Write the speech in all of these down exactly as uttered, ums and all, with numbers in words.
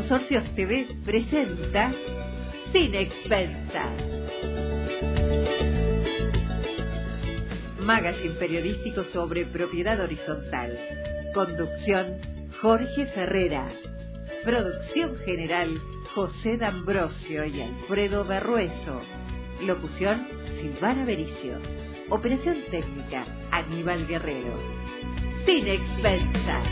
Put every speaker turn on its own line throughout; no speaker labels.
Consorcios T V presenta Sin Expensas. Magazine periodístico sobre propiedad horizontal. Conducción, Jorge Ferrera. Producción general, José D'Ambrosio y Alfredo Berrueso. Locución, Silvana Bericio. Operación técnica, Aníbal Guerrero. Sin Expensas.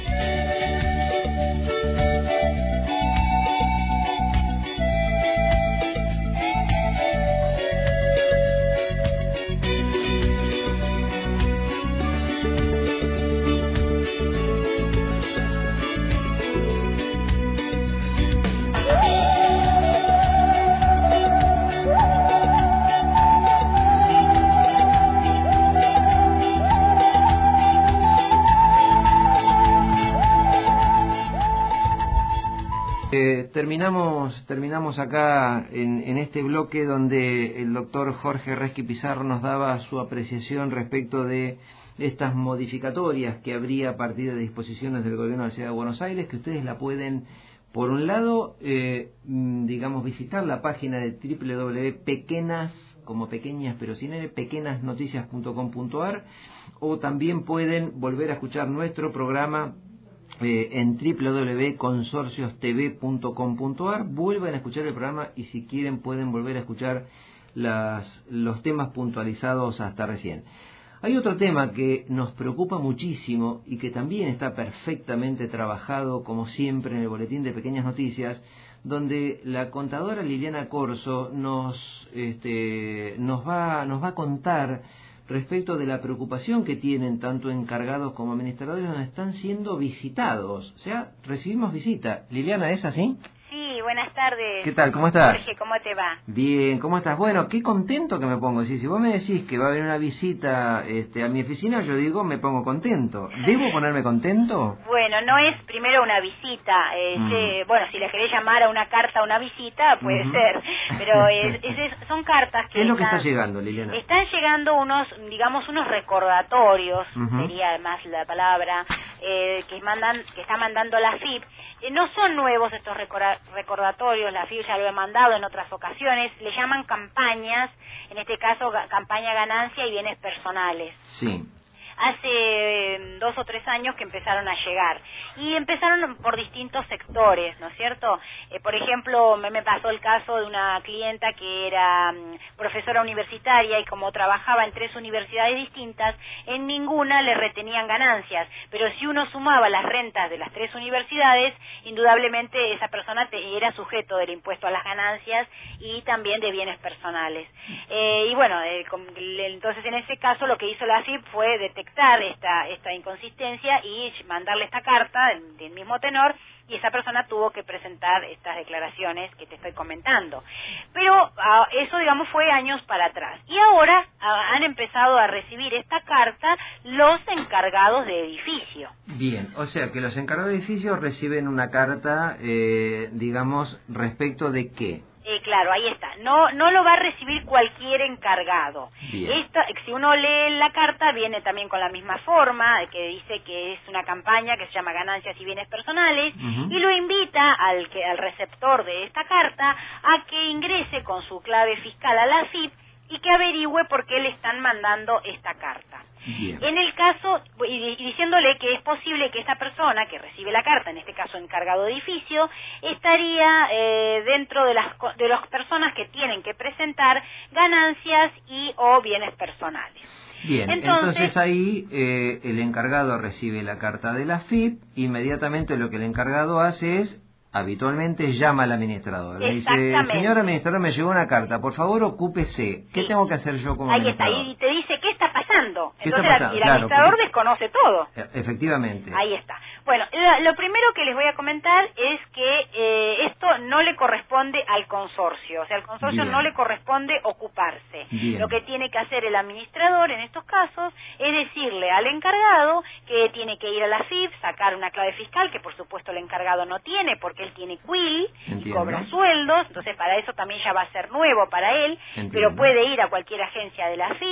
Eh, terminamos terminamos acá en, en este bloque donde el doctor Jorge Resqui Pizarro nos daba su apreciación respecto de estas modificatorias que habría a partir de disposiciones del gobierno de la Ciudad de Buenos Aires, que ustedes la pueden, por un lado, eh, digamos, visitar la página de doble u doble u doble u punto pequenas, como pequeñas pero sin n, pequenas noticias punto com punto a r, o también pueden volver a escuchar nuestro programa Eh, en doble u doble u doble u punto consorcios t v punto com punto a r. Vuelvan a escuchar el programa y si quieren pueden volver a escuchar las, los temas puntualizados hasta recién. Hay otro tema que nos preocupa muchísimo y que también está perfectamente trabajado, como siempre, en el boletín de Pequeñas Noticias, donde la contadora Liliana Corso nos, este, nos va, nos va a contar respecto de la preocupación que tienen tanto encargados como administradores, donde están siendo visitados. O sea, recibimos visita. Liliana, ¿es así?
Sí, buenas tardes.
¿Qué tal? ¿Cómo estás?
Jorge, ¿cómo te va?
Bien, ¿cómo estás? Bueno, qué contento que me pongo. Si, si vos me decís que va a haber una visita este, a mi oficina, yo digo, me pongo contento. ¿Debo ponerme contento?
Bueno, no es primero una visita. Eh, mm. se, bueno, si le querés llamar a una carta a una visita, puede uh-huh. ser. Pero es, es, son cartas que...
¿Qué es lo
están,
que está llegando, Liliana?
Están llegando unos, digamos, unos recordatorios,
uh-huh.
sería además la palabra, eh, que mandan, que está mandando la F I P. Eh, no son nuevos estos recordatorios, la F I B ya lo he mandado en otras ocasiones, le llaman campañas, en este caso campaña ganancia y bienes personales.
Sí.
Hace eh, dos o tres años que empezaron a llegar y empezaron por distintos sectores, ¿no es cierto? Eh, por ejemplo, me, me pasó el caso de una clienta que era um, profesora universitaria y como trabajaba en tres universidades distintas, en ninguna le retenían ganancias, pero si uno sumaba las rentas de las tres universidades, indudablemente esa persona te, era sujeto del impuesto a las ganancias y también de bienes personales. Eh, y bueno, eh, con, entonces en ese caso lo que hizo la F I P fue detectar esta esta inconsistencia y mandarle esta carta del, del mismo tenor, y esa persona tuvo que presentar estas declaraciones que te estoy comentando. Pero uh, eso, digamos, fue años para atrás. Y ahora uh, han empezado a recibir esta carta los encargados de edificio.
Bien, o sea que los encargados de edificio reciben una carta, eh, digamos, respecto de qué.
Eh, claro, ahí está. No no lo va a recibir cualquier encargado. Esta, si uno lee la carta, viene también con la misma forma, que dice que es una campaña que se llama Ganancias y Bienes Personales, uh-huh. y lo invita al, que, al receptor de esta carta a que ingrese con su clave fiscal a la F I P y que averigüe por qué le están mandando esta carta.
Bien.
En el caso, y diciéndole que es posible que esta persona que recibe la carta, en este caso encargado de edificio, estaría eh, dentro de las de las personas que tienen que presentar ganancias y o bienes personales.
Bien, entonces, entonces ahí eh, el encargado recibe la carta de la F I P, inmediatamente lo que el encargado hace es, habitualmente llama al administrador. Le dice, señor administrador, me llegó una carta, por favor ocúpese. ¿Qué sí. tengo que hacer yo como
ahí
administrador?
Ahí está, y te dice, ¿qué está pasando?
¿Qué
Entonces
está pasando?
el
Claro,
administrador
porque...
desconoce todo.
Efectivamente.
Ahí está. Bueno, lo, lo primero que les voy a comentar es que eh, esto no le corresponde al consorcio, o sea, al consorcio
Bien.
no le corresponde ocuparse.
Bien.
Lo que tiene que hacer el administrador en estos casos es decirle al encargado que tiene que ir a la F I P, sacar una clave fiscal, que por supuesto el encargado no tiene porque él tiene quill y cobra sueldos, entonces para eso también ya va a ser nuevo para él,
Entiendo.
pero puede ir a cualquier agencia de la F I P,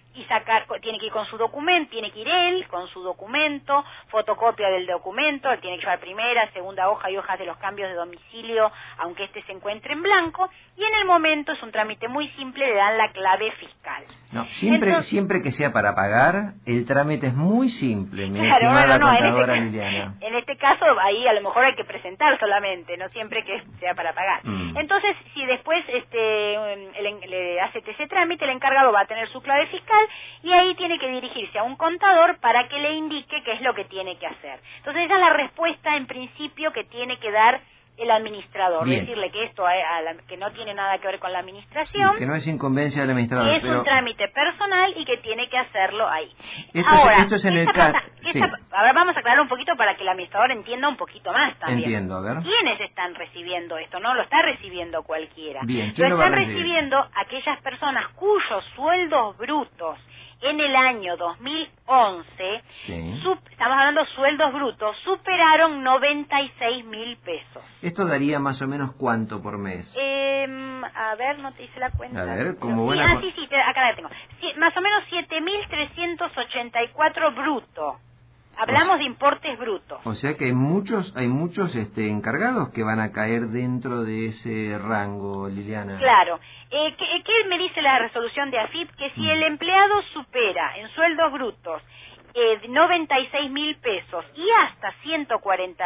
y sacar, tiene que ir con su documento, tiene que ir él con su documento, fotocopia del documento, tiene que llevar primera, segunda hoja y hojas de los cambios de domicilio, aunque este se encuentre en blanco, y en el momento es un trámite muy simple, le dan la clave fiscal.
No, siempre, Entonces, siempre que sea para pagar, el trámite es muy simple, mi
claro,
estimada
no, no,
contadora
en este,
Liliana.
En este caso, ahí a lo mejor hay que presentar solamente, no siempre que sea para pagar. Mm. Entonces, si después este el, le hace ese trámite, el encargado va a tener su clave fiscal y ahí tiene que dirigirse a un contador para que le indique qué es lo que tiene que hacer. Entonces, esa es la respuesta en principio que tiene que dar el administrador,
Bien.
Decirle que esto a la, que no tiene nada que ver con la administración,
sí, que no es incumbencia del administrador,
que es
pero...
un trámite personal y que tiene que hacerlo ahí.
Esto
Ahora,
es, esto es en el caso... Sí.
Ahora vamos a aclarar un poquito para que el administrador entienda un poquito más también.
Entiendo, a ver.
¿Quiénes están recibiendo esto? No lo está recibiendo cualquiera.
Bien, ¿quién
lo
lo va
están
a recibir?
recibiendo aquellas personas cuyos sueldos brutos en el año dos mil once,
sí.
sub, estamos hablando sueldos brutos, superaron noventa y seis mil pesos.
¿Esto daría más o menos cuánto por mes?
Eh, a ver, no te hice la cuenta.
A ver, como
sí,
buena...
Ah, sí, sí, te, acá la tengo. Sí, más o menos siete mil trescientos ochenta y cuatro bruto. Hablamos o sea, de importes brutos.
O sea que hay muchos, hay muchos este, encargados que van a caer dentro de ese rango, Liliana.
Claro. Eh, ¿qué, ¿Qué me dice la resolución de A F I P? Que si mm. el empleado supera en sueldos brutos eh, noventa y seis mil pesos y hasta ciento cuarenta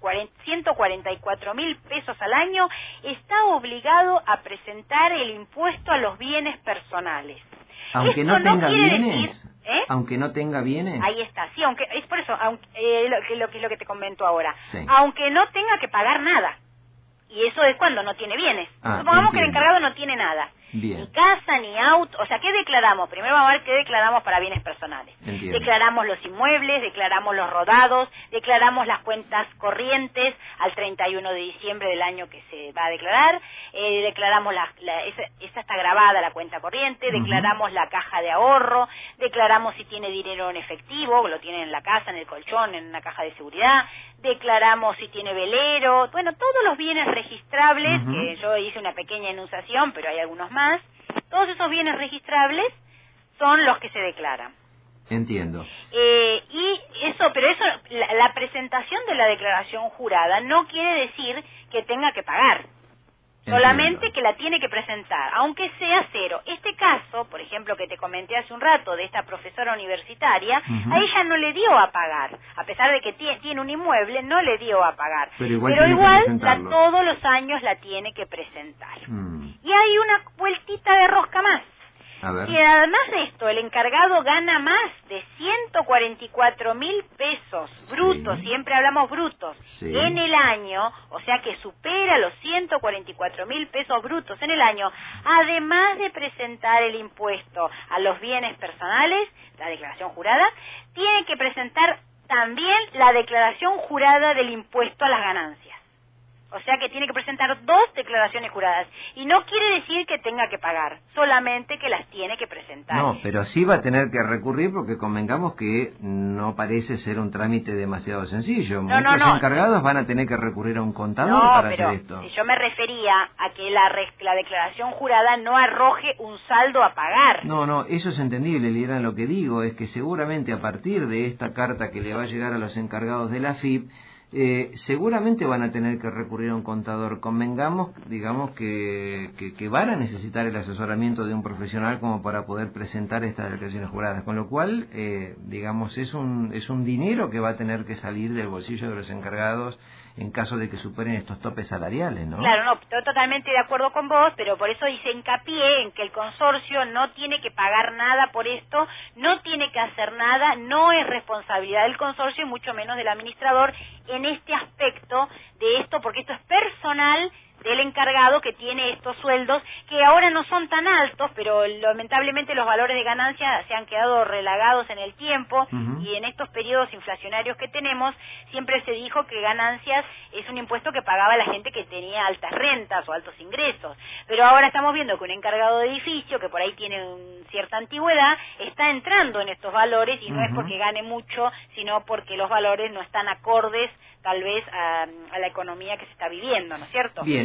y cuatro mil pesos al año, está obligado a presentar el impuesto a los bienes personales.
Aunque
Esto
no tenga
no
bienes,
decir, ¿eh?
aunque no tenga bienes.
Ahí está, sí, aunque es por eso, aunque, eh, lo, que, lo que es lo que te comento ahora.
Sí.
Aunque no tenga que pagar nada. Y eso es cuando no tiene bienes.
Ah,
Supongamos
entiendo.
que el encargado no tiene nada.
Bien.
Ni casa, ni auto. O sea, ¿qué declaramos? Primero vamos a ver qué declaramos para bienes personales.
Entiendo.
Declaramos los inmuebles, declaramos los rodados, declaramos las cuentas corrientes al treinta y uno de diciembre del año que se va a declarar, eh, declaramos, la, la, esa, esa está grabada la cuenta corriente,
Uh-huh.
declaramos la caja de ahorro, declaramos si tiene dinero en efectivo, lo tiene en la casa, en el colchón, en una caja de seguridad, declaramos si tiene velero, bueno, todos los bienes registrables, uh-huh. que yo hice una pequeña enunciación, pero hay algunos más. Todos esos bienes registrables son los que se declaran.
Entiendo.
Eh, y eso, pero eso, la, la presentación de la declaración jurada no quiere decir que tenga que pagar. Entiendo. Solamente que la tiene que presentar, aunque sea cero. Este caso, por ejemplo, que te comenté hace un rato de esta profesora universitaria, uh-huh. a ella no le dio a pagar. A pesar de que tiene, tiene un inmueble, no le dio a pagar.
Pero igual,
Pero igual la,
todos
los años la tiene que presentar.
Mm.
Y hay una vueltita de rosca más.
A ver.
Y además de esto, el encargado gana más de ciento cuarenta y cuatro mil pesos brutos, sí. siempre hablamos brutos, sí. en el año, o sea que supera los ciento cuarenta y cuatro mil pesos brutos en el año, además de presentar el impuesto a los bienes personales, la declaración jurada, tiene que presentar también la declaración jurada del impuesto a las ganancias. O sea que tiene que presentar dos declaraciones juradas. Y no quiere decir que tenga que pagar, solamente que las tiene que presentar.
No, pero sí va a tener que recurrir porque convengamos que no parece ser un trámite demasiado sencillo.
No,
Muchos
no, no.
encargados van a tener que recurrir a un contador
no,
para
pero
hacer esto.
Yo me refería a que la, la declaración jurada no arroje un saldo a pagar.
No, no, eso es entendible, Liliana. Lo que digo es que seguramente a partir de esta carta que le va a llegar a los encargados de la A F I P, Eh, seguramente van a tener que recurrir a un contador. Convengamos, digamos, que, que, que van a necesitar el asesoramiento de un profesional como para poder presentar estas declaraciones juradas, con lo cual, eh, digamos, es un, es un dinero que va a tener que salir del bolsillo de los encargados en caso de que superen estos topes salariales, ¿no?
Claro, no, estoy totalmente de acuerdo con vos, pero por eso hice hincapié en que el consorcio no tiene que pagar nada por esto, no tiene que hacer nada, no es responsabilidad del consorcio y mucho menos del administrador en este aspecto de esto, porque esto es personal del encargado que tiene estos sueldos que ahora no son tan altos, pero lamentablemente los valores de ganancia se han quedado relagados en el tiempo. Uh-huh. Y en estos periodos inflacionarios que tenemos siempre se dijo que ganancias es un impuesto que pagaba la gente que tenía altas rentas o altos ingresos, pero ahora estamos viendo que un encargado de edificio que por ahí tiene un, cierta antigüedad está entrando en estos valores y no uh-huh. es porque gane mucho, sino porque los valores no están acordes tal vez a, a la economía que se está viviendo, ¿no es cierto?
Bien,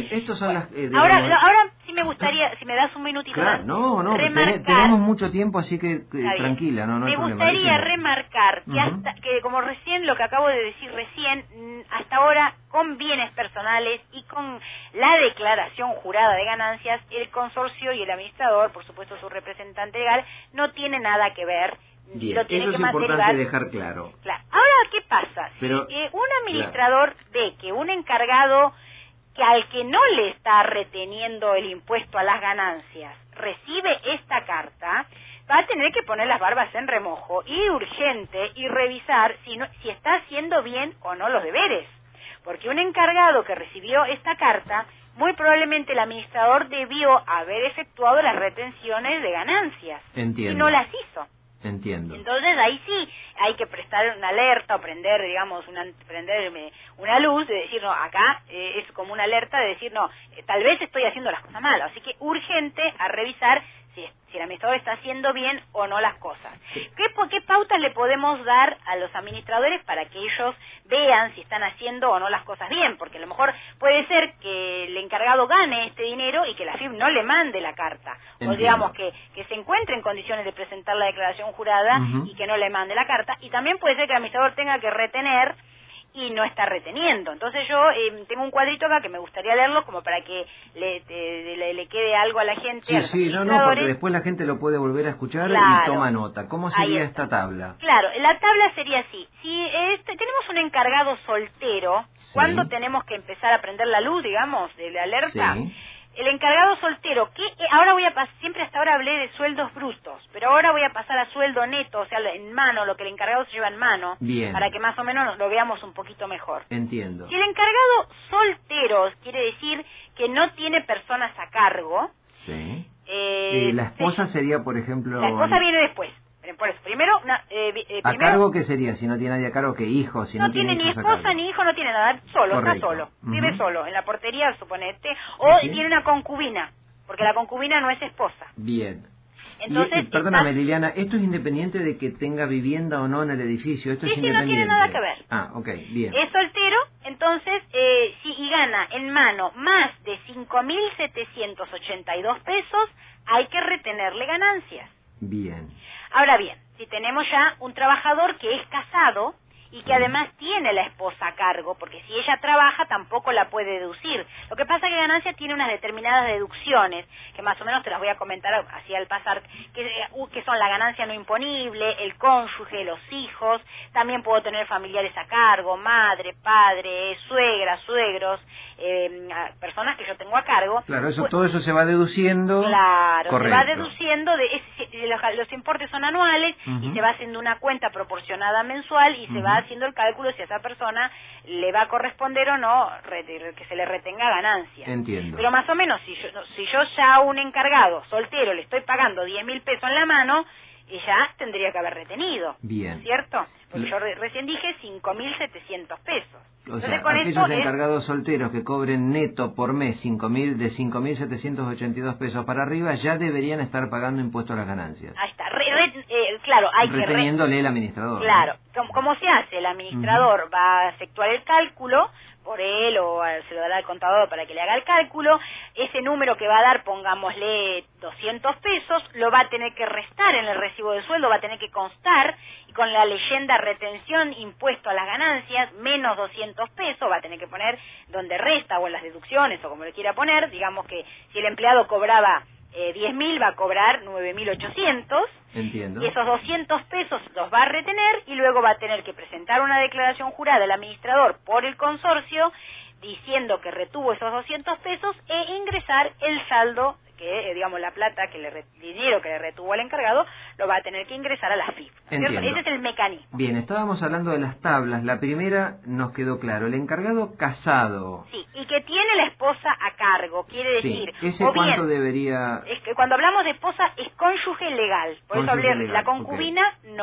estos son
bueno,
las... Eh,
ahora,
digamos...
ahora sí me gustaría, si me das un minutito
Claro,
más,
no, no,
remarcar,
tenemos mucho tiempo, así que, que tranquila, no, no
me
hay problema.
gustaría
Decime.
remarcar que,
Uh-huh.
hasta, que como recién, lo que acabo de decir recién, hasta ahora, con bienes personales y con la declaración jurada de ganancias, el consorcio y el administrador, por supuesto su representante legal, no tiene nada que ver.
Bien,
lo tiene
eso
que
es importante
materializar.
dejar claro.
Claro. Ahora, ¿qué pasa?
Pero,
si eh, un administrador claro. ve que un encargado que al que no le está reteniendo el impuesto a las ganancias recibe esta carta, va a tener que poner las barbas en remojo y urgente y revisar si, no, si está haciendo bien o no los deberes. Porque un encargado que recibió esta carta, muy probablemente el administrador debió haber efectuado las retenciones de ganancias.
Entiendo.
Y no las hizo.
Entiendo.
Entonces ahí sí hay que prestar una alerta o prender, digamos, una, prender una luz de decir, no, acá eh, es como una alerta de decir, no, eh, tal vez estoy haciendo las cosas mal. Así que urgente a revisar si, si el administrador está haciendo bien o no las cosas. ¿Qué, ¿Qué pautas le podemos dar a los administradores para que ellos vean si están haciendo o no las cosas bien? Porque a lo mejor puede ser que el encargado gane este dinero y que la F I P no le mande la carta. Entiendo. O digamos que, que se encuentre en condiciones de presentar la declaración jurada uh-huh. y que no le mande la carta. Y también puede ser que el administrador tenga que retener y no está reteniendo. Entonces yo eh, tengo un cuadrito acá que me gustaría leerlo como para que le, te, le, le quede algo a la gente.
Sí,
a los
sí, no, no, porque después la gente lo puede volver a escuchar
claro.
y toma nota. ¿Cómo sería esta tabla?
Claro, la tabla sería así. Si este, tenemos un encargado soltero, sí. ¿cuándo tenemos que empezar a prender la luz, digamos, de la alerta?
Sí.
El encargado soltero, que ahora voy a pasar, siempre hasta ahora hablé de sueldos brutos, pero ahora voy a pasar a sueldo neto, o sea, en mano, lo que el encargado se lleva en mano,
Bien.
Para que más o menos lo veamos un poquito mejor.
Entiendo.
Si el encargado soltero quiere decir que no tiene personas a cargo.
Sí.
Eh,
¿Y la esposa sí. sería, por ejemplo...?
La esposa viene después. Por eso, primero, una, eh, eh,
¿A
primero,
cargo qué sería? Si no tiene nadie a cargo, ¿qué hijo? Si no,
no tiene,
tiene
ni esposa ni hijo, no tiene nada, solo,
Correcto.
está solo,
uh-huh.
vive solo, en la portería, suponete, o
sí, sí.
tiene una concubina, porque la concubina no es esposa.
Bien.
Entonces,
y, y, perdóname,
está...
Liliana, ¿esto es independiente de que tenga vivienda o no en el edificio? ¿Esto
sí,
es
sí,
independiente?
no tiene nada que ver.
Ah, ok, bien.
Es soltero, entonces, eh, si y gana en mano más de cinco mil setecientos ochenta y dos pesos, hay que retenerle ganancias.
Bien.
Ahora bien, si tenemos ya un trabajador que es casado y que además tiene la esposa a cargo, porque si ella trabaja tampoco la puede deducir. Lo que pasa es que ganancia tiene unas determinadas deducciones, que más o menos te las voy a comentar así al pasar, que, que son la ganancia no imponible, el cónyuge, los hijos, también puedo tener familiares a cargo, madre, padre, suegra, suegros, eh, personas que yo tengo a cargo.
Claro, eso
pues,
todo eso se va deduciendo.
Claro,
correcto.
se va deduciendo, de, es, los, los importes son anuales uh-huh. y se va haciendo una cuenta proporcionada mensual y uh-huh. se va haciendo el cálculo si a esa persona le va a corresponder o no que se le retenga ganancia.
Entiendo.
Pero más o menos, si yo, si yo ya a un encargado soltero le estoy pagando diez mil pesos en la mano, ya tendría que haber retenido.
Bien.
¿Cierto? Porque Le... yo re recién dije cinco mil setecientos pesos.
O
Entonces,
sea,
con
aquellos
esto
encargados
es...
solteros que cobren neto por mes cinco mil de cinco mil setecientos ochenta y dos pesos para arriba ya deberían estar pagando impuestos a las ganancias.
Ahí está. Re, re, eh, claro, hay que...
Reteniéndole el administrador.
Claro.
¿no?
¿Cómo, ¿Cómo se hace? El administrador uh-huh. va a efectuar el cálculo por él o se lo dará al contador para que le haga el cálculo. Ese número que va a dar, pongámosle doscientos pesos, lo va a tener que restar en el recibo de sueldo, va a tener que constar y con la leyenda retención impuesto a las ganancias menos doscientos pesos, va a tener que poner donde resta o en las deducciones o como le quiera poner. Digamos que si el empleado cobraba eh, diez mil, va a cobrar nueve mil ochocientos.
Entiendo.
Y esos doscientos pesos los va a retener y luego va a tener que presentar una declaración jurada al administrador por el consorcio diciendo que retuvo esos doscientos pesos e ingresar el saldo, que eh, digamos la plata, que le re, dinero que le retuvo al encargado, lo va a tener que ingresar a la F I P.
Entiendo.
Ese es el mecanismo.
Bien, estábamos hablando de las tablas. La primera nos quedó claro. El encargado casado.
Sí, y que tiene la esposa a cargo, quiere decir...
Sí, ¿ese
o
cuánto
bien,
debería...?
Es que cuando hablamos de esposa es cónyuge legal, por
cónyuge
eso hablé,
legal.
La concubina
okay.
no va.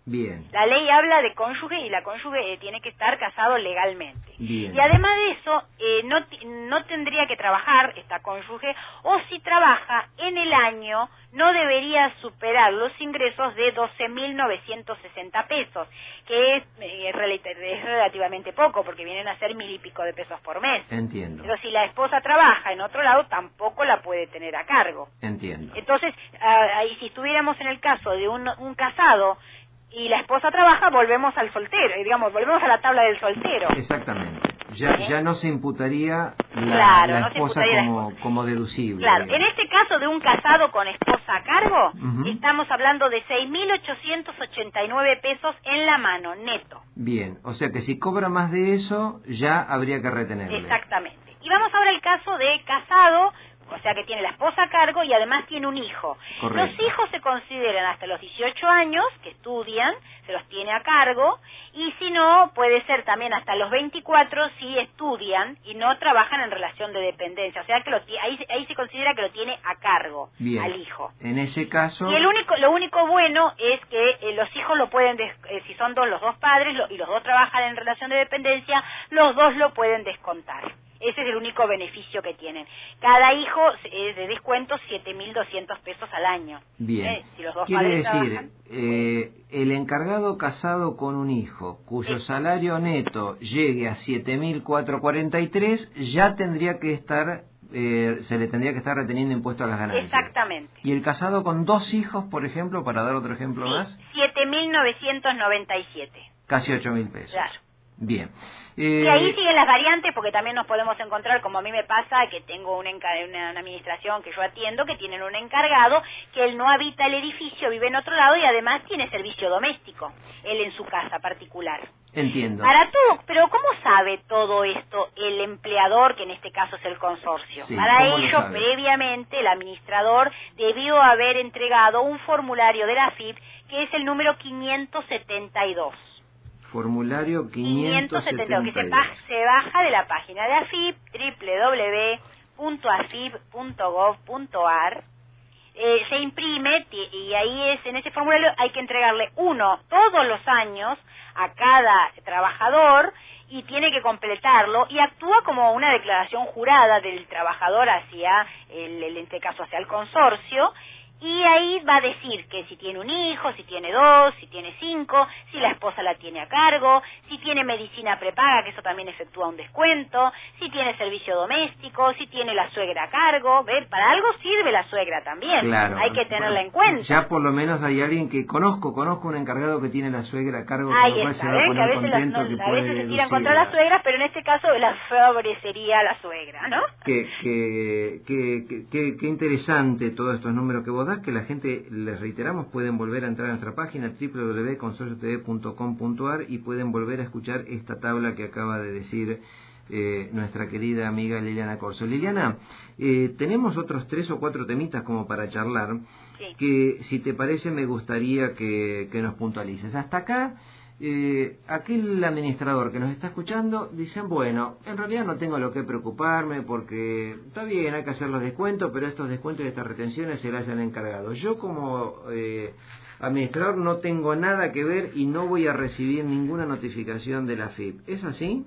Bien.
La ley habla de cónyuge y la cónyuge eh, tiene que estar casado legalmente.
Bien.
Y además de eso, eh, no, no tendría que trabajar esta cónyuge, o si trabaja en el año, no debería superar los ingresos de doce mil novecientos sesenta pesos, que es, eh, es relativamente poco, porque vienen a ser mil y pico de pesos por mes.
Entiendo.
Pero si la esposa trabaja en otro lado, tampoco la puede tener a cargo.
Entiendo.
Entonces, ah, ahí si estuviéramos en el caso de un, un casado y la esposa trabaja, volvemos al soltero, y digamos, volvemos a la tabla del soltero.
Exactamente. Ya,
¿Eh?
ya no se imputaría la,
Claro,
la
no se
esposa
imputaría la
como,
esposa.
como deducible.
Claro,
digamos.
en este caso de un casado con esposa a cargo,
Ujú.
estamos hablando de seis mil ochocientos ochenta y nueve pesos en la mano, neto.
Bien, o sea que si cobra más de eso, ya habría que retenerle.
Exactamente. Y vamos ahora al caso de casado, o sea que tiene la esposa a cargo y además tiene un hijo.
Correcto.
Los hijos se consideran hasta los dieciocho años, que estudian, se los tiene a cargo, y si no, puede ser también hasta los veinticuatro si estudian y no trabajan en relación de dependencia. O sea que lo, ahí, ahí se considera que lo tiene a cargo.
Bien.
Al hijo.
En ese caso...
Y el único, lo único bueno es que eh, los hijos lo pueden, des, eh, si son dos los dos padres lo, y los dos trabajan en relación de dependencia, los dos lo pueden descontar. Ese es el único beneficio que tienen. Cada hijo es de descuento siete mil doscientos pesos al año.
Bien.
¿Eh? Si los dos
Quiere
padres
decir,
trabajan,
eh, el encargado casado con un hijo, cuyo
Sí.
salario neto llegue a siete mil cuatrocientos cuarenta y tres, ya tendría que estar, eh, se le tendría que estar reteniendo impuesto a las ganancias.
exactamente.
Y el casado con dos hijos, por ejemplo, para dar otro ejemplo más,
Sí, siete mil novecientos noventa y siete.
casi ocho mil pesos.
Claro.
Bien.
Y
Eh,
ahí siguen las variantes, porque también nos podemos encontrar, como a mí me pasa, que tengo un enca- una, una administración que yo atiendo, que tienen un encargado, que él no habita el edificio, vive en otro lado y además tiene servicio doméstico, él en su casa particular.
Entiendo.
Para todo, pero ¿cómo sabe todo esto el empleador, que en este caso es el consorcio?
Sí,
Para
¿cómo lo
ello,
sabe?
previamente, el administrador debió haber entregado un formulario de la A F I P, que es el número quinientos setenta y dos.
Formulario quinientos setenta y dos.
que se, pa- se baja de la página de A F I P, doble u doble u doble u punto a f i p punto gov punto a r. Eh, se imprime ti- y ahí es en ese formulario hay que entregarle uno todos los años a cada trabajador y tiene que completarlo y actúa como una declaración jurada del trabajador hacia el, el en este caso hacia el consorcio. Y ahí va a decir que si tiene un hijo, si tiene dos, si tiene cinco, si la esposa la tiene a cargo, si tiene medicina prepaga, que eso también efectúa un descuento, si tiene servicio doméstico, si tiene la suegra a cargo. ¿Ve? Para algo sirve la suegra también.
Claro.
Hay que tenerla
Bueno,
en cuenta.
Ya por lo menos hay alguien que conozco, conozco un encargado que tiene la suegra a cargo, con
Ahí
lo cual
está,
se va a
¿ven? Que a
poner
veces, las-
contento
no,
que
a
puede
veces se tiran
deducir
contra las
la-
suegras, pero en este caso la favorecería a la suegra, ¿no?
Que, que, que, que, que- que interesante todos estos números que vos das, que la gente, les reiteramos, pueden volver a entrar a nuestra página doble u doble u doble u punto consorcio t v punto com punto a r y pueden volver a escuchar esta tabla que acaba de decir eh, nuestra querida amiga Liliana Corso. Liliana, eh, tenemos otros tres o cuatro temitas como para charlar,
Sí.
que si te parece me gustaría que, que nos puntualices. Hasta acá, eh, aquel administrador que nos está escuchando dice, bueno, en realidad no tengo lo que preocuparme porque está bien, hay que hacer los descuentos, pero estos descuentos y estas retenciones se las han encargado. Yo como eh, administrador no tengo nada que ver y no voy a recibir ninguna notificación de la F I P. ¿Es así?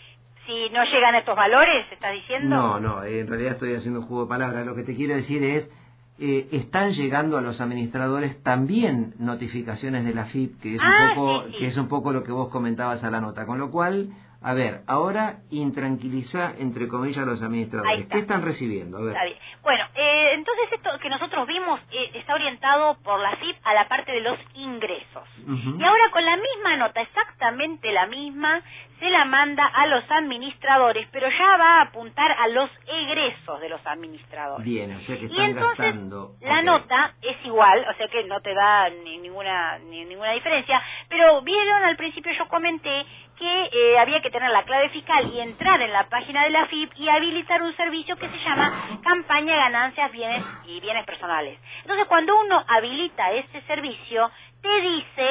Si no llegan estos valores, ¿estás diciendo?
No, no, en realidad estoy haciendo un juego de palabras. Lo que te quiero decir es, eh, están llegando a los administradores también notificaciones de la F I P, que es,
Ah,
un poco,
sí, sí.
que es un poco lo que vos comentabas a la nota. Con lo cual, a ver, ahora intranquiliza, entre comillas, a los
Ahí
administradores.
está.
¿Qué están recibiendo? A ver.
Está bien. Bueno, eh, entonces esto que nosotros vimos eh, está orientado por la F I P a la parte de los ingresos.
Ujú.
Y ahora con la misma nota, exactamente la misma, se la manda a los administradores, pero ya va a apuntar a los egresos de los administradores.
Bien, o sea que
Y
están
entonces
gastando.
la
Ok.
nota es igual, o sea que no te da ni ninguna ni ninguna diferencia, pero vieron al principio yo comenté que eh, había que tener la clave fiscal y entrar en la página de la F I P y habilitar un servicio que se llama campaña ganancias bienes y bienes personales. Entonces cuando uno habilita ese servicio te dice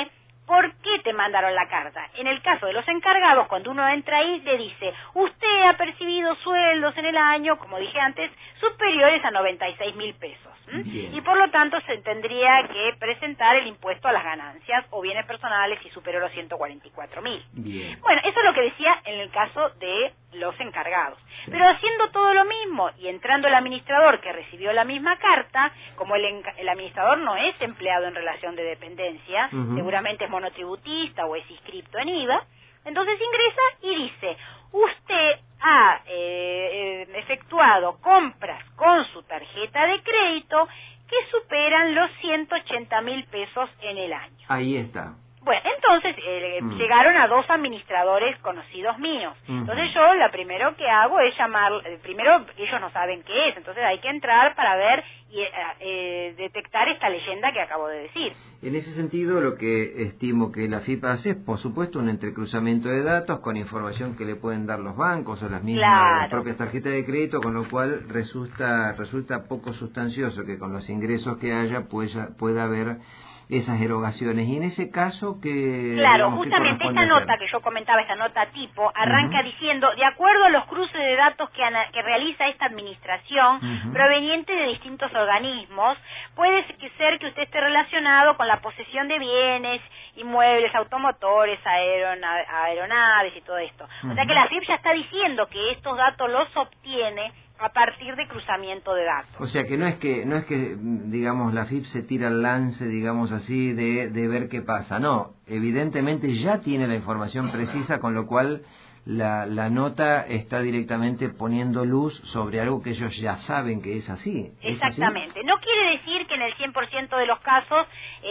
¿por qué te mandaron la carta? En el caso de los encargados, cuando uno entra ahí, le dice, usted ha percibido sueldos en el año, como dije antes, superiores a noventa y seis mil pesos. Y por lo tanto se tendría que presentar el impuesto a las ganancias o bienes personales si superó los ciento cuarenta y cuatro mil. Bueno, eso es lo que decía en el caso de los encargados. Sí. Pero haciendo todo lo mismo y entrando el administrador que recibió la misma carta, como el, el administrador no es empleado en relación de dependencia, uh-huh. seguramente es monotributista o es inscripto en I V A, entonces ingresa y dice, usted ha eh, efectuado compras con su tarjeta de crédito que superan los ciento ochenta mil pesos en el año.
Ahí está.
Bueno, entonces eh, mm. llegaron a dos administradores conocidos míos. Uh-huh. Entonces yo lo primero que hago es llamar, eh, primero ellos no saben qué es, entonces hay que entrar para ver y eh, eh, detectar esta leyenda que acabo de decir.
En ese sentido, lo que estimo que la A F I P hace es, por supuesto, un entrecruzamiento de datos con información que le pueden dar los bancos o las mismas
claro.
las propias tarjetas de crédito, con lo cual resulta resulta poco sustancioso que con los ingresos que haya pueda, pueda haber esas erogaciones. Y en ese caso que
claro,
digamos,
justamente esta nota que yo comentaba, esta nota tipo, arranca uh-huh. diciendo, de acuerdo a los cruces de datos que, ana, que realiza esta administración, uh-huh. proveniente de distintos organismos, puede ser que usted esté relacionado con la posesión de bienes, inmuebles, automotores, aerona, aeronaves y todo esto. Uh-huh. O sea que la A F I P ya está diciendo que estos datos los obtiene a partir de cruzamiento de datos.
O sea que no es que no es que digamos la A F I P se tira al lance, digamos así, de, de ver qué pasa. No, evidentemente ya tiene la información precisa, con lo cual la, la nota está directamente poniendo luz sobre algo que ellos ya saben que es así. ¿Es
exactamente.
así?
No quiere decir que en el cien por ciento de los casos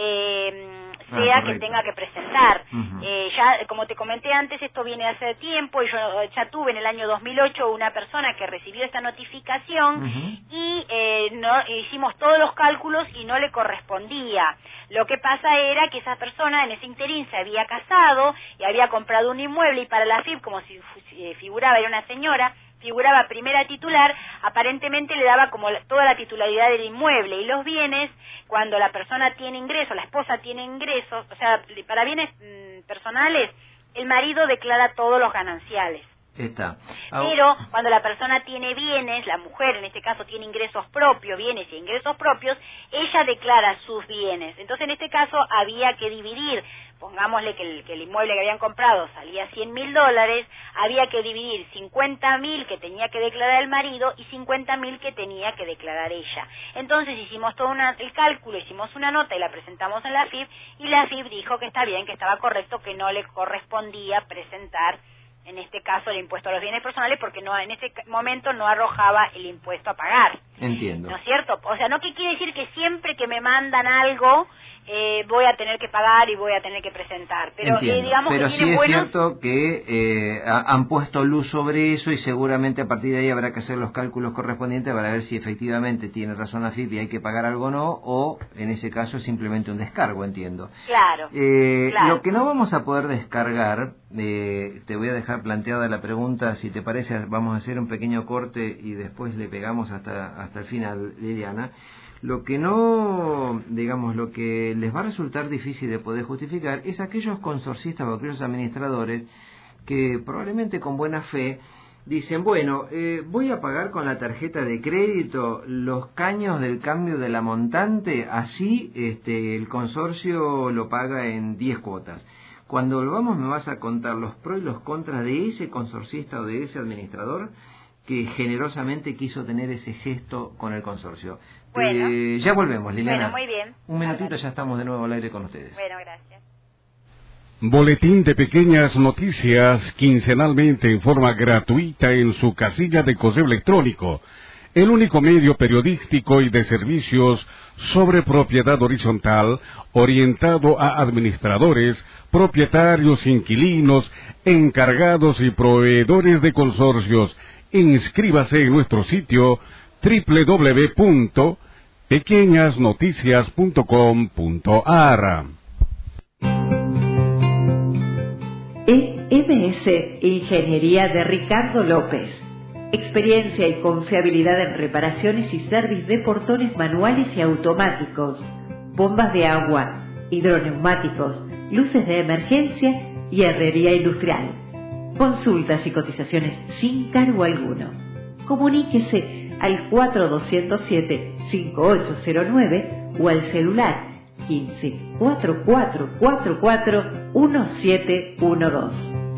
eh, sea ah, que tenga que presentar. Uh-huh. eh, ya, como te comenté antes, esto viene hace tiempo, y yo ya tuve en el año dos mil ocho una persona que recibió esta notificación uh-huh. y eh, no hicimos todos los cálculos y no le correspondía. Lo que pasa era que esa persona en ese interín se había casado y había comprado un inmueble, y para la A F I P, como si eh, figuraba, era una señora, figuraba primera titular, aparentemente le daba como la, toda la titularidad del inmueble, y los bienes, cuando la persona tiene ingresos, la esposa tiene ingresos, o sea, para bienes mmm, personales, el marido declara todos los gananciales.
Está.
Pero cuando la persona tiene bienes, la mujer en este caso tiene ingresos propios, bienes y ingresos propios, ella declara sus bienes. Entonces en este caso había que dividir, pongámosle que el, que el inmueble que habían comprado salía cien mil dólares, había que dividir cincuenta mil que tenía que declarar el marido y cincuenta mil que tenía que declarar ella. Entonces hicimos todo una, el cálculo, hicimos una nota y la presentamos en la A F I P, y la A F I P dijo que está bien, que estaba correcto, que no le correspondía presentar en este caso el impuesto a los bienes personales, porque no en ese momento no arrojaba el impuesto a pagar.
Entiendo.
¿No es cierto? O sea, no que quiere decir que siempre que me mandan algo eh, voy a tener que pagar y voy a tener que presentar. Pero eh, digamos
Pero
que
sí
tiene
es
buenos...
cierto que eh, han puesto luz sobre eso, y seguramente a partir de ahí habrá que hacer los cálculos correspondientes para ver si efectivamente tiene razón la A F I P y hay que pagar algo o no, o en ese caso es simplemente un descargo, entiendo.
Claro,
eh,
claro.
Lo que no vamos a poder descargar, eh, te voy a dejar planteada la pregunta, si te parece vamos a hacer un pequeño corte y después le pegamos hasta, hasta el final, Liliana. Lo que no, digamos, lo que les va a resultar difícil de poder justificar es aquellos consorcistas o aquellos administradores que probablemente con buena fe dicen, bueno, eh, voy a pagar con la tarjeta de crédito los caños del cambio de la montante, así este, el consorcio lo paga en diez cuotas. Cuando volvamos me vas a contar los pros y los contras de ese consorcista o de ese administrador que generosamente quiso tener ese gesto con el consorcio.
Bueno,
eh, ya volvemos, Liliana.
Bueno, muy bien.
Un minutito, ya estamos de nuevo al aire con ustedes.
Bueno, gracias.
Boletín de pequeñas noticias, quincenalmente en forma gratuita en su casilla de correo electrónico. El único medio periodístico y de servicios sobre propiedad horizontal orientado a administradores, propietarios, inquilinos, encargados y proveedores de consorcios. Inscríbase en nuestro sitio doble u doble u doble u punto pequeñas noticias punto com punto a r.
E M S Ingeniería de Ricardo López. Experiencia y confiabilidad en reparaciones y servicios de portones manuales y automáticos, bombas de agua, hidroneumáticos, luces de emergencia y herrería industrial. Consultas y cotizaciones sin cargo alguno. Comuníquese al cuatro dos cero siete, cinco ocho cero nueve o al celular quince, cuarenta y cuatro cuarenta y cuatro, diecisiete doce.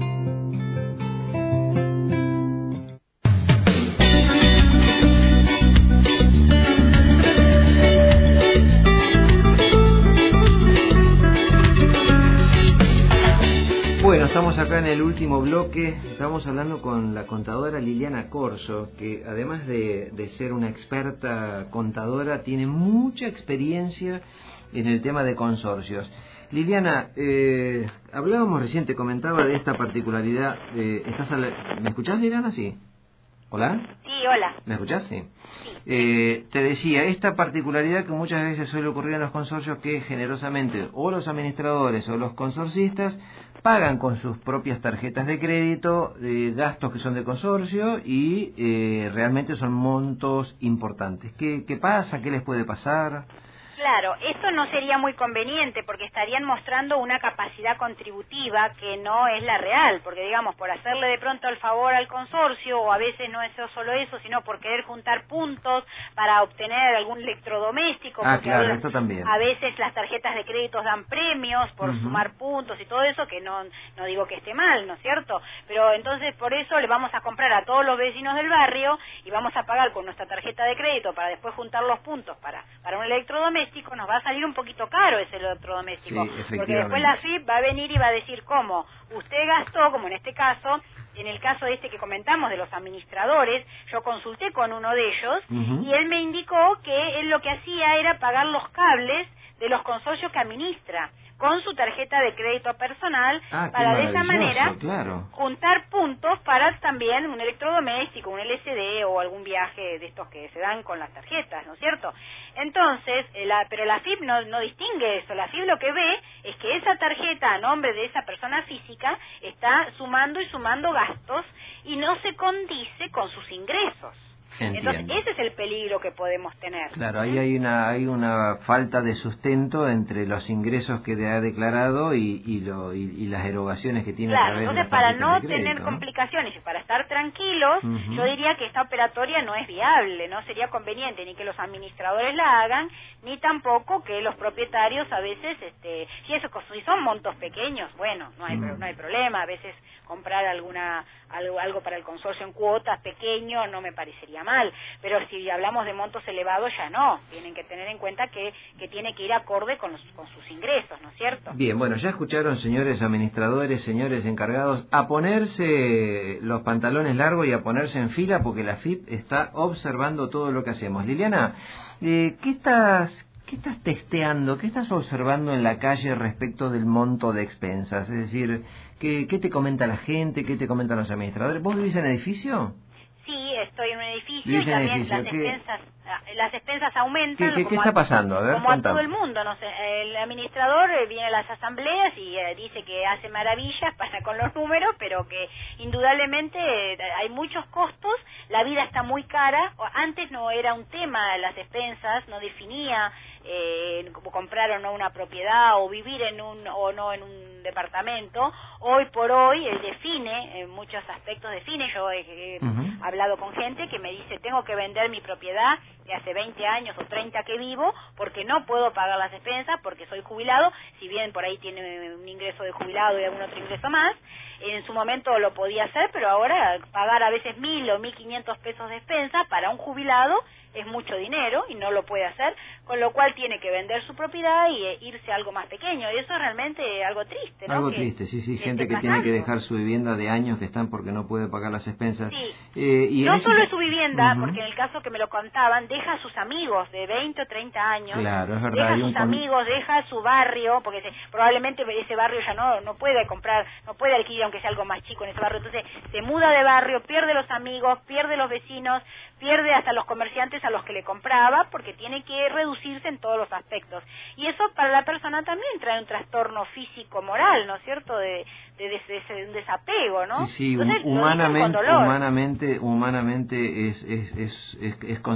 Bueno, estamos acá en el último bloque, estamos hablando con la contadora Liliana Corso, que además de, de ser una experta contadora, tiene mucha experiencia en el tema de consorcios. Liliana, eh, hablábamos recién, te comentaba de esta particularidad, eh, ¿estás a la... ¿me escuchás, Liliana? Sí. ¿Hola?
Sí, hola.
¿Me escuchás? Sí.
Sí.
Eh, te decía, esta particularidad que muchas veces suele ocurrir en los consorcios, que generosamente o los administradores o los consorcistas pagan con sus propias tarjetas de crédito eh, gastos que son de consorcio y eh, realmente son montos importantes. ¿Qué, qué pasa? ¿Qué les puede pasar?
Claro, esto no sería muy conveniente porque estarían mostrando una capacidad contributiva que no es la real, porque digamos, por hacerle de pronto el favor al consorcio, o a veces no es solo eso, sino por querer juntar puntos para obtener algún electrodoméstico,
Ah,
porque
claro,
ahora,
esto también.
a veces las tarjetas de créditos dan premios por
Uh-huh.
sumar puntos y todo eso, que no, no digo que esté mal, ¿no es cierto? Pero entonces por eso le vamos a comprar a todos los vecinos del barrio y vamos a pagar con nuestra tarjeta de crédito para después juntar los puntos para, para un electrodoméstico. Nos va a salir un poquito caro ese electrodoméstico,
sí,
porque después la F I P va a venir y va a decir cómo usted gastó, como en este caso, en el caso este que comentamos de los administradores, yo consulté con uno de ellos uh-huh. y él me indicó que él lo que hacía era pagar los cables de los consorcios que administra con su tarjeta de crédito personal,
ah,
para de esa manera
claro.
juntar puntos para también un electrodoméstico, un L C D o algún viaje de estos que se dan con las tarjetas, ¿no es cierto? Entonces, la, pero la F I P no, no distingue eso. La F I P lo que ve es que esa tarjeta a nombre de esa persona física está sumando y sumando gastos y no se condice con sus ingresos.
Entiendo.
Entonces, ese es el peligro que podemos tener.
Claro, ahí hay una hay una falta de sustento entre los ingresos que le ha declarado y y, lo, y, y las erogaciones que tiene
claro,
a través
entonces
de
para
las
no
tarjetas de crédito,
tener
¿no?
complicaciones y para estar tranquilos, uh-huh. yo diría que esta operatoria no es viable, no sería conveniente ni que los administradores la hagan, ni tampoco que los propietarios a veces, este, si eso si son montos pequeños, bueno, no hay uh-huh. no hay problema, a veces comprar alguna algo algo para el consorcio en cuotas pequeño no me parecería mal, pero si hablamos de montos elevados ya no, tienen que tener en cuenta que que tiene que ir acorde con los, con sus ingresos, ¿no es cierto?
Bien, bueno, ya escucharon, señores administradores, señores encargados, a ponerse los pantalones largos y a ponerse en fila porque la F I P está observando todo lo que hacemos. Liliana, eh, ¿qué estás ¿Qué estás testeando? ¿Qué estás observando en la calle respecto del monto de expensas? Es decir, ¿qué, qué te comenta la gente? ¿Qué te comentan los administradores? ¿Vos vivís en edificio?
Sí, estoy en un edificio
y
también
edificio?
las expensas las expensas aumentan.
¿Qué, qué, qué está pasando? A ver,
como
contame.
a todo el mundo, no sé, el administrador viene a las asambleas y eh, dice que hace maravillas para con los números, pero que indudablemente eh, hay muchos costos, la vida está muy cara, antes no era un tema las expensas, no definía eh, comprar o no una propiedad o vivir en un o no en un departamento. Hoy por hoy él define, en muchos aspectos define, yo he, he uh-huh. hablado con gente que me dice tengo que vender mi propiedad de hace veinte años o treinta que vivo porque no puedo pagar las expensas porque soy jubilado, si bien por ahí tiene un ingreso de jubilado y algún otro ingreso más, en su momento lo podía hacer, pero ahora pagar a veces mil o mil quinientos pesos de expensa para un jubilado es mucho dinero y no lo puede hacer, con lo cual tiene que vender su propiedad y eh, irse a algo más pequeño, y eso es realmente algo triste, ¿no?
Algo
que,
triste, sí, sí,
que
gente que tiene que dejar su vivienda de años que están porque no puede pagar las expensas.
Sí.
Eh, y
no
ese...
solo es su vivienda, uh-huh. porque en el caso que me lo contaban, deja a sus amigos de veinte o treinta años,
claro, es verdad,
deja a
hay
sus
un...
amigos, deja a su barrio, porque se, probablemente ese barrio ya no no puede comprar, no puede alquilar aunque sea algo más chico en ese barrio, entonces se muda de barrio, pierde los amigos, pierde los vecinos, pierde hasta los comerciantes a los que le compraba, porque tiene que reducirse en todos los aspectos. Y eso para la persona también trae un trastorno físico-moral, ¿no es cierto?, de, de, de, de, de un desapego, ¿no?
Sí, sí,
Entonces,
humanamente, humanamente, humanamente es, es, es, es, es considerable.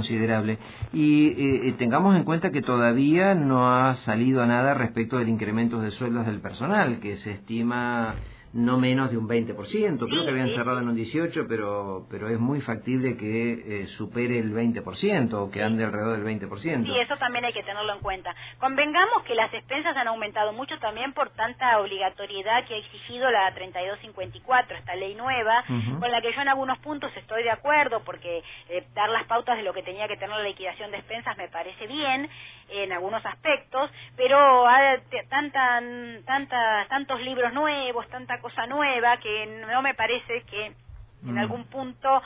notable. Y eh, tengamos en cuenta que todavía no ha salido nada respecto del incremento de sueldos del personal, que se estima no menos de un veinte por ciento. Creo que habían cerrado en un dieciocho por ciento, pero pero es muy factible que eh, supere el veinte por ciento o que ande alrededor del veinte por ciento.
Sí, eso también hay que tenerlo en cuenta. Convengamos que las expensas han aumentado mucho también por tanta obligatoriedad que ha exigido la treinta y dos cincuenta y cuatro, esta ley nueva, uh-huh. con la que yo en algunos puntos estoy de acuerdo, porque eh, dar las pautas de lo que tenía que tener la liquidación de expensas me parece bien en algunos aspectos, pero hay tanta, tanta, tantos libros nuevos, tanta cosa nueva, que no me parece que en mm. algún punto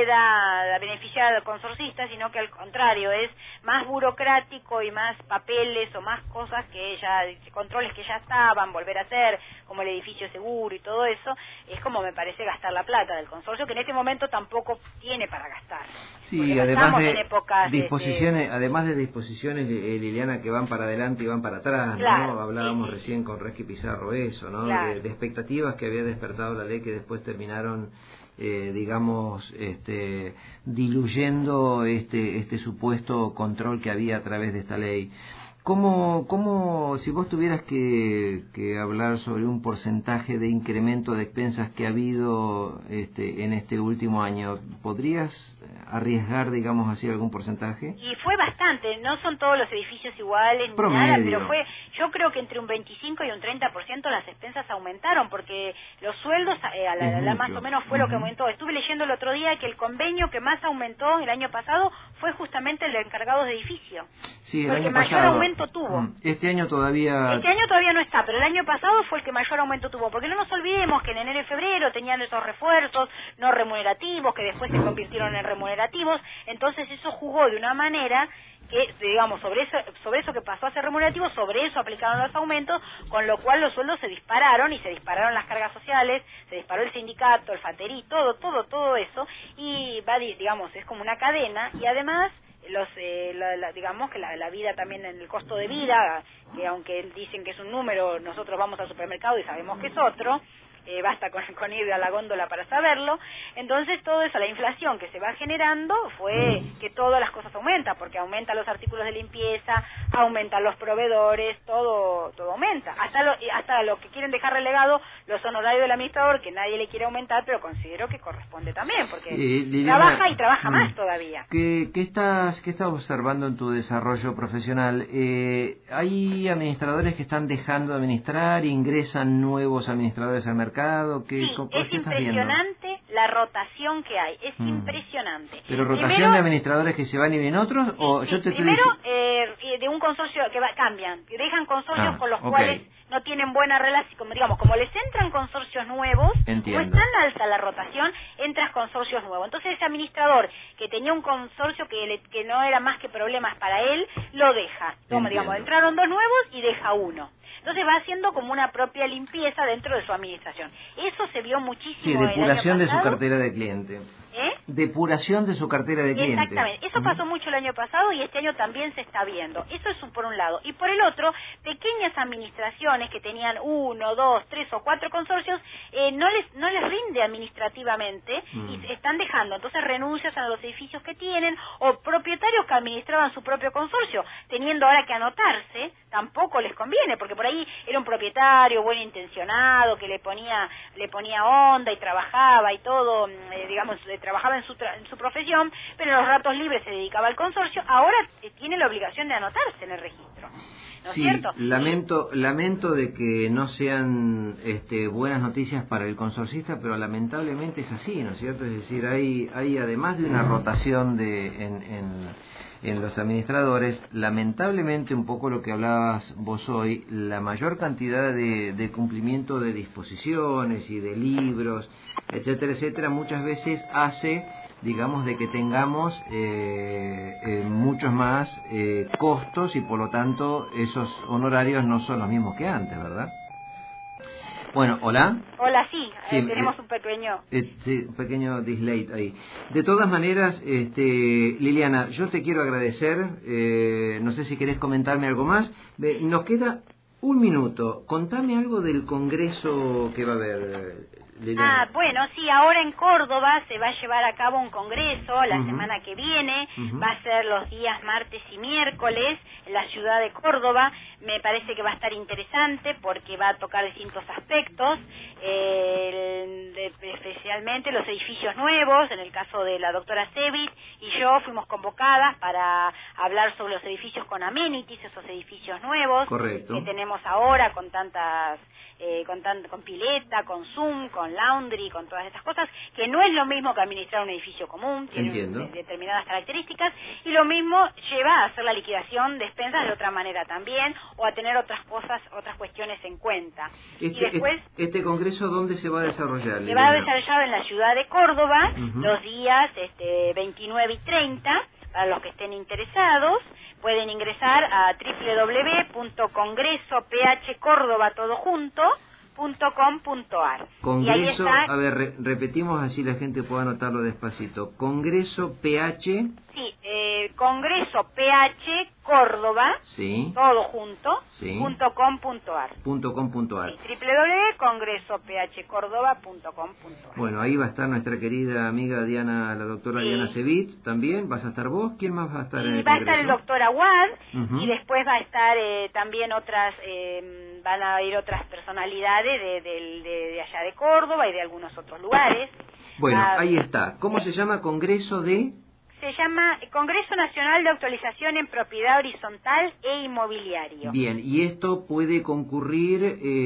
pueda beneficiar al consorcista, sino que al contrario, es más burocrático y más papeles o más cosas que ya, controles que ya estaban, volver a hacer, como el edificio seguro y todo eso, es como me parece gastar la plata del consorcio, que en este momento tampoco tiene para gastar.
Sí,
no
además de
épocas,
disposiciones,
este...
además de disposiciones, eh, Liliana, que van para adelante y van para atrás,
claro,
¿no? Hablábamos
sí, sí.
recién con Resqui Pizarro eso, ¿no?
Claro.
De, de expectativas que había despertado la ley que después terminaron Eh, digamos, este, diluyendo este, este supuesto control que había a través de esta ley. ¿Cómo, cómo si vos tuvieras que, que hablar sobre un porcentaje de incremento de expensas que ha habido este, en este último año, podrías arriesgar, digamos así, algún porcentaje?
Y fue bastante, no son todos los edificios iguales, ni
Promedio.
nada, pero fue, yo creo que entre un veinticinco y un treinta por ciento las expensas aumentaron, porque los sueldos, eh, a la, la, más o menos fue uh-huh. lo que aumentó. Estuve leyendo el otro día que el convenio que más aumentó el año pasado fue justamente el de encargados de edificio.
Sí, el
fue el
año
que mayor
pasado.
aumento tuvo.
Este año todavía...
Este año todavía no está, pero el año pasado fue el que mayor aumento tuvo, porque no nos olvidemos que en enero y febrero tenían esos refuerzos no remunerativos, que después se convirtieron en remunerativos, entonces eso jugó de una manera que, digamos, sobre eso, sobre eso que pasó a ser remunerativo, sobre eso aplicaron los aumentos, con lo cual los sueldos se dispararon y se dispararon las cargas sociales, se disparó el sindicato, el FATERI, todo, todo, todo eso, y va, digamos, es como una cadena, y además los eh, la, la, digamos que la, la vida también en el costo de vida, que aunque dicen que es un número, nosotros vamos al supermercado y sabemos que es otro, eh, basta con, con ir a la góndola para saberlo. Entonces todo eso, la inflación que se va generando fue que todas las cosas aumentan, porque aumentan los artículos de limpieza, aumentan los proveedores, todo todo aumenta, hasta lo, hasta lo que quieren dejar relegado los honorarios del administrador, que nadie le quiere aumentar, pero considero que corresponde también, porque
eh, Liliana,
trabaja y trabaja más todavía.
¿Qué, qué estás qué estás observando en tu desarrollo profesional? Eh, ¿Hay administradores que están dejando de administrar, ingresan nuevos administradores al mercado? ¿Qué,
sí,
¿cómo,
es
¿qué estás
impresionante
viendo?
La rotación que hay, es
mm.
impresionante.
¿Pero rotación
Primero,
de administradores que se van y vienen otros? O
sí,
yo te
primero,
estoy...
eh, de un consorcio que va, cambian, que dejan consorcios
ah,
con los
okay.
cuales no tienen buena relación, como digamos, como les entran consorcios nuevos,
Entiendo.
como es tan alta la rotación, entras consorcios nuevos. Entonces ese administrador que tenía un consorcio que, le, que no era más que problemas para él, lo deja. Como
Entiendo.
digamos, entraron dos nuevos y deja uno. Entonces va haciendo como una propia limpieza dentro de su administración. Eso se vio muchísimo.
Sí, depuración
el año
de su
pasado.
cartera de cliente.
¿Eh?
Depuración de su cartera de cliente.
Exactamente, eso pasó mucho el año pasado y este año también se está viendo. Eso es un, por un lado. Y por el otro, pequeñas administraciones que tenían uno, dos, tres o cuatro consorcios, eh, no les no les rinde administrativamente mm. y están dejando. Entonces renuncian a los edificios que tienen, o propietarios que administraban su propio consorcio, teniendo ahora que anotarse, tampoco les conviene, porque por ahí era un propietario buen intencionado, que le ponía le ponía onda y trabajaba y todo, eh, digamos, trabajaba en su, en su profesión, pero en los ratos libres se dedicaba al consorcio, ahora eh, tiene la obligación de anotarse en el registro. ¿No es
sí,
cierto?
lamento, lamento de que no sean este, buenas noticias para el consorcista, pero lamentablemente es así, ¿no es cierto? Es decir, hay, hay además de una rotación de en, en, en los administradores, lamentablemente un poco lo que hablabas vos hoy, la mayor cantidad de, de cumplimiento de disposiciones y de libros, etcétera, etcétera, muchas veces hace, digamos, de que tengamos eh, eh, muchos más eh, costos y por lo tanto esos honorarios no son los mismos que antes, ¿verdad? Bueno, ¿hola?
Hola, sí,
sí
eh, tenemos
eh,
un pequeño...
Eh, sí, un pequeño dislate ahí. De todas maneras, este, Liliana, yo te quiero agradecer, eh, no sé si querés comentarme algo más. Eh, nos queda un minuto, contame algo del congreso que va a haber,
Ah, bueno, sí, ahora en Córdoba se va a llevar a cabo un congreso la uh-huh. semana que viene, uh-huh. va a ser los días martes y miércoles en la ciudad de Córdoba. Me parece que va a estar interesante porque va a tocar distintos aspectos, eh, de, especialmente los edificios nuevos. En el caso de la doctora Sevit y yo fuimos convocadas para hablar sobre los edificios con amenities, esos edificios nuevos
Correcto.
que tenemos ahora con tantas... Eh, con, tan, con pileta, con Zoom, con laundry, con todas estas cosas, que no es lo mismo que administrar un edificio común, tiene
Entiendo.
un, de, determinadas características, y lo mismo lleva a hacer la liquidación de expensas de otra manera también, o a tener otras cosas, otras cuestiones en cuenta.
Este,
y después,
¿Este congreso dónde se va a desarrollar?
Se
Liliana?
va a desarrollar en la ciudad de Córdoba,
uh-huh.
los días este, veintinueve y treinta, para los que estén interesados. Pueden ingresar a doble u doble u doble u punto congreso p h córdoba todo junto punto com punto a r.
Congreso,
y ahí está,
a ver, re, repetimos así la gente pueda anotarlo despacito. Congreso P H.
Sí, eh, Congreso P H Córdoba,
sí.
todo junto,
sí.
punto com punto a r.
Punto com punto a r.
Sí, doble u doble u doble u punto congreso p h córdoba punto com punto a r.
Bueno, ahí va a estar nuestra querida amiga Diana, la doctora
sí.
Diana Sevit, también. ¿Vas a estar vos? ¿Quién más va a estar
sí,
en el
va
congreso?
a estar el doctor Aguad,
uh-huh.
y después va a estar eh, también otras, eh, van a ir otras personalidades de, de, de, de allá de Córdoba y de algunos otros lugares.
Bueno,
ah,
ahí está. ¿Cómo se llama? Congreso de...
Se llama Congreso Nacional de Actualización en Propiedad Horizontal e Inmobiliario.
Bien, y esto puede concurrir,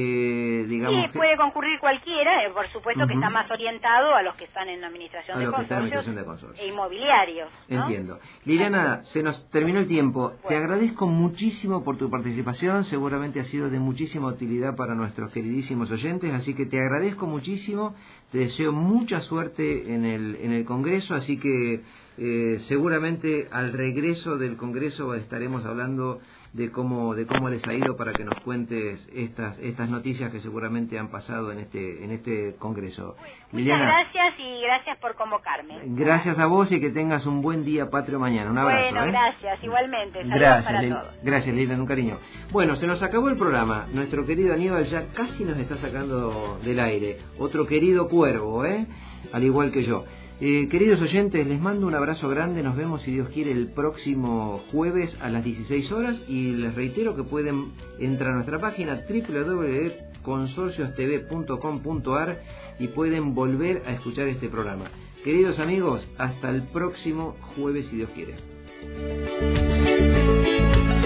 eh, digamos...
Sí,
que...
puede concurrir cualquiera, eh, por supuesto
uh-huh.
que está más orientado a los que están en administración, de consorcios,
administración de consorcios
e inmobiliarios, ¿no?
Entiendo. Liliana, se nos terminó el tiempo.
Bueno.
Te agradezco muchísimo por tu participación, seguramente ha sido de muchísima utilidad para nuestros queridísimos oyentes, así que te agradezco muchísimo, te deseo mucha suerte en el, en el Congreso, así que... Eh, seguramente al regreso del Congreso estaremos hablando de cómo de cómo les ha ido para que nos cuentes estas estas noticias que seguramente han pasado en este en este Congreso.
Muchas
Liliana,
gracias y gracias por convocarme.
Gracias a vos y que tengas un buen día patrio mañana. Un abrazo.
Bueno,
¿eh?
gracias, igualmente. Saludos
Gracias,
para
Lil-
todos.
gracias Liliana, un cariño. Bueno, se nos acabó el programa. Nuestro querido Aníbal ya casi nos está sacando del aire. Otro querido cuervo, ¿eh? Al igual que yo. Eh, queridos oyentes, les mando un abrazo grande, nos vemos si Dios quiere el próximo jueves a las dieciséis horas y les reitero que pueden entrar a nuestra página doble u doble u doble u punto consorcios t v punto com punto a r y pueden volver a escuchar este programa. Queridos amigos, hasta el próximo jueves si Dios quiere.